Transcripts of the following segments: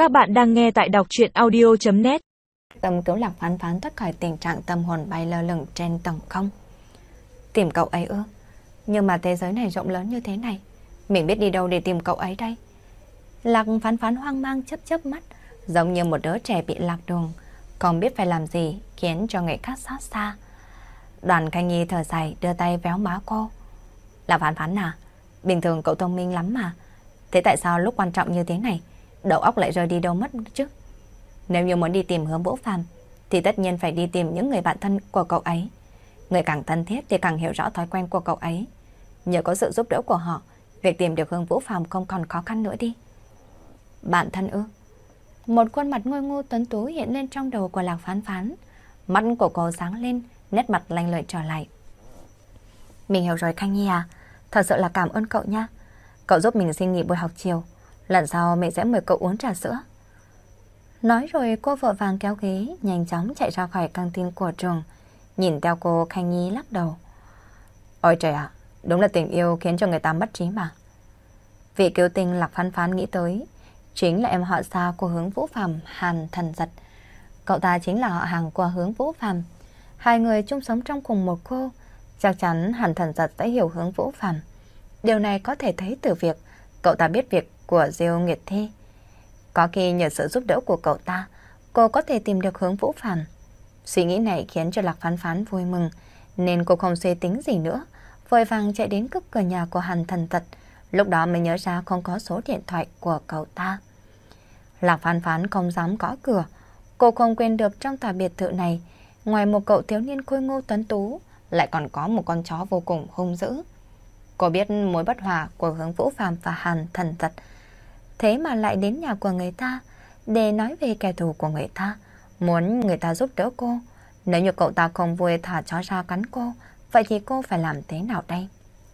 Các bạn đang nghe tại đọc truyện audio.net. Tâm cứu Lạc Phán Phán thoát khỏi tình trạng tâm hồn bay lơ lửng trên tầng không. Tìm cậu ấy ư? Nhưng mà thế giới này rộng lớn như thế này, mình biết đi đâu để tìm cậu ấy đây? Lạc Phán Phán hoang mang chớp chớp mắt, giống như một đứa trẻ bị lạc đường, không biết phải làm gì, khiến cho người khác xót xa. Đoàn Khanh Nhi thở dài đưa tay véo má cô. Lạc Phán Phán à, bình thường cậu thông minh lắm mà, thế tại sao lúc quan trọng như thế này đầu óc lại rơi đi đâu mất chứ? Nếu như muốn đi tìm Hướng Vũ Phàm thì tất nhiên phải đi tìm những người bạn thân của cậu ấy. Người càng thân thiết thì càng hiểu rõ thói quen của cậu ấy. Nhờ có sự giúp đỡ của họ, việc tìm được Hướng Vũ Phàm không còn khó khăn nữa đi. Bạn thân ư? Một khuôn mặt ngôi ngô tuấn tú hiện lên trong đầu của Lạc Phán Phán. Mắt của cô sáng lên, nét mặt lanh lợi trở lại. Mình hiểu rồi Khanh Nhi à, thật sự là cảm ơn cậu nha. Cậu giúp mình xin nghỉ buổi học chiều, lần sau mình sẽ mời cậu uống trà sữa. Nói rồi cô vội vàng kéo ghế, nhanh chóng chạy ra khỏi căng tin của trường. Nhìn theo cô, Khanh Nhi lắc đầu. Ôi trời ạ, đúng là tình yêu khiến cho người ta mất trí mà. Vị cứu tinh Lạc Phán Phán nghĩ tới chính là em họ xa của Hướng Vũ Phàm, Hàn Thần Giật. Cậu ta chính là họ hàng của Hướng Vũ Phàm. Hai người chung sống trong cùng một khu, chắc chắn Hàn Thần Giật sẽ hiểu Hướng Vũ Phàm. Điều này có thể thấy từ việc cậu ta biết việc của Diêu Nguyệt Thi. Có khi nhờ sự giúp đỡ của cậu ta, cô có thể tìm được Hướng Vũ Phàm. Suy nghĩ này khiến cho Lạc Phán Phán vui mừng, nên cô không suy tính gì nữa, vội vàng chạy đến cướp cửa nhà của Hàn Thần Giật. Lúc đó mới nhớ ra không có số điện thoại của cậu ta. Lạc Phán Phán không dám gõ cửa. Cô không quên được trong tòa biệt thự này, ngoài một cậu thiếu niên khôi ngô tuấn tú, lại còn có một con chó vô cùng hung dữ. Cô biết mối bất hòa của Hướng Vũ Phàm và Hàn Thần Giật, thế mà lại đến nhà của người ta để nói về kẻ thù của người ta, muốn người ta giúp đỡ cô. Nếu như cậu ta không vui thả chó ra cắn cô, vậy thì cô phải làm thế nào đây?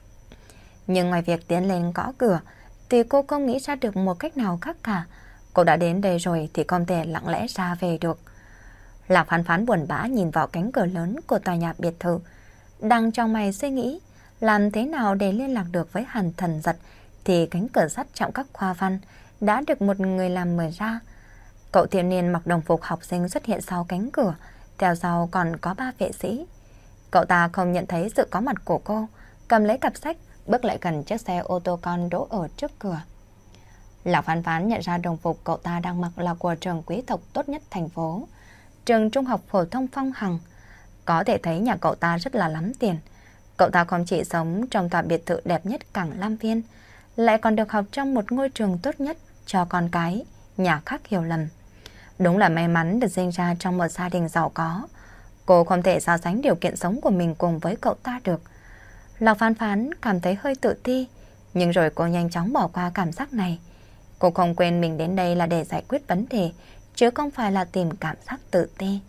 Nhưng ngoài việc tiến lên gõ cửa thì cô không nghĩ ra được một cách nào khác cả. Cô đã đến đây rồi thì không thể lặng lẽ ra về được. Lạc Phán Phán buồn bã nhìn vào cánh cửa lớn của tòa nhà biệt thự, đang trong mày suy nghĩ làm thế nào để liên lạc được với Hàn Thần Giật, thì cánh cửa sắt trong các khoa văn đã được một người làm mở ra. Cậu thiếu niên mặc đồng phục học sinh xuất hiện sau cánh cửa, theo sau còn có 3 vệ sĩ. Cậu ta không nhận thấy sự có mặt của cô, cầm lấy cặp sách, bước lại gần chiếc xe ô tô con đỗ ở trước cửa. Lạc Phán Phán nhận ra đồng phục cậu ta đang mặc là của trường quý tộc tốt nhất thành phố, trường trung học phổ thông Phong Hằng. Có thể thấy nhà cậu ta rất là lắm tiền. Cậu ta không chỉ sống trong tòa biệt thự đẹp nhất cảng Lam Viên, lại còn được học trong một ngôi trường tốt nhất cho con cái, nhà khác hiểu lầm. Đúng là may mắn được sinh ra trong một gia đình giàu có. Cô không thể so sánh điều kiện sống của mình cùng với cậu ta được. Lạc Phán Phán cảm thấy hơi tự ti, nhưng rồi cô nhanh chóng bỏ qua cảm giác này. Cô không quên mình đến đây là để giải quyết vấn đề, chứ không phải là tìm cảm giác tự ti.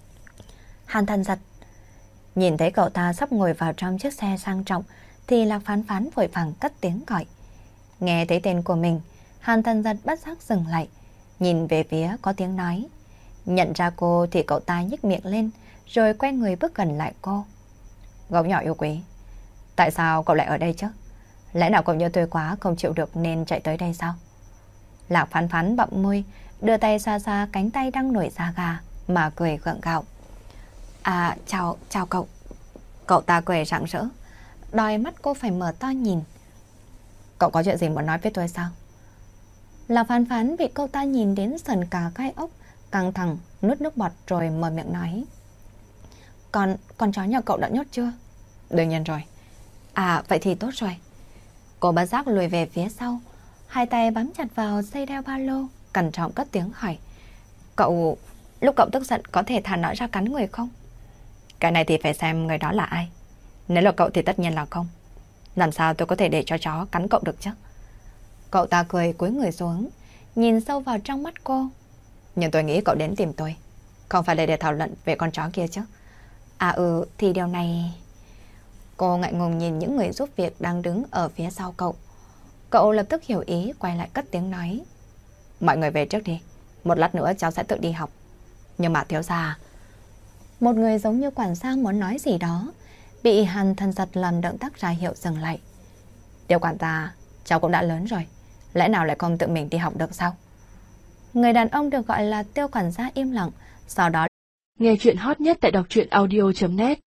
Hàn Thần Giật nhìn thấy cậu ta sắp ngồi vào trong chiếc xe sang trọng thì Lạc Phán Phán vội vàng cất tiếng gọi. Nghe thấy tên của mình, Hàn Thần Giật bất giác dừng lại, nhìn về phía có tiếng nói. Nhận ra cô thì cậu ta nhếch miệng lên, rồi quay người bước gần lại cô. Gấu nhỏ yêu quý, tại sao cậu lại ở đây chứ? Lẽ nào cậu nhớ tôi quá không chịu được nên chạy tới đây sao? Lạc Phán Phán bặm môi, đưa tay xa xa cánh tay đang nổi da gà mà cười gượng gạo. À, chào cậu. Cậu ta cười rạng rỡ, đòi mắt cô phải mở to nhìn. Cậu có chuyện gì muốn nói với tôi sao? Lạc Phán Phán bị cậu ta nhìn đến sờn cả gai ốc, căng thẳng, nuốt nước bọt rồi mở miệng nói. Con chó nhà cậu đã nhốt chưa? Đương nhiên rồi. À, vậy thì tốt rồi. Cô bất giác lùi về phía sau, hai tay bám chặt vào dây đeo ba lô, cẩn trọng cất tiếng hỏi. Lúc cậu tức giận có thể thả nó ra cắn người không? Cái này thì phải xem người đó là ai. Nếu là cậu thì tất nhiên là không. Làm sao tôi có thể để cho chó cắn cậu được chứ? Cậu ta cười cúi người xuống, nhìn sâu vào trong mắt cô. Nhưng tôi nghĩ cậu đến tìm tôi không phải để thảo luận về con chó kia chứ. À thì điều này... Cô ngại ngùng nhìn những người giúp việc đang đứng ở phía sau cậu. Cậu lập tức hiểu ý, quay lại cất tiếng nói. Mọi người về trước đi, một lát nữa cháu sẽ tự đi học. Nhưng mà thiếu gia... Một người giống như quản gia muốn nói gì đó, bị Hàn Thần Giật làm động tác ra hiệu dừng lại. Tiêu quản gia, cháu cũng đã lớn rồi, lẽ nào lại không tự mình đi học được sao? Người đàn ông được gọi là Tiêu quản gia im lặng, sau đó nghe chuyện hot nhất tại đọc truyện audio.net.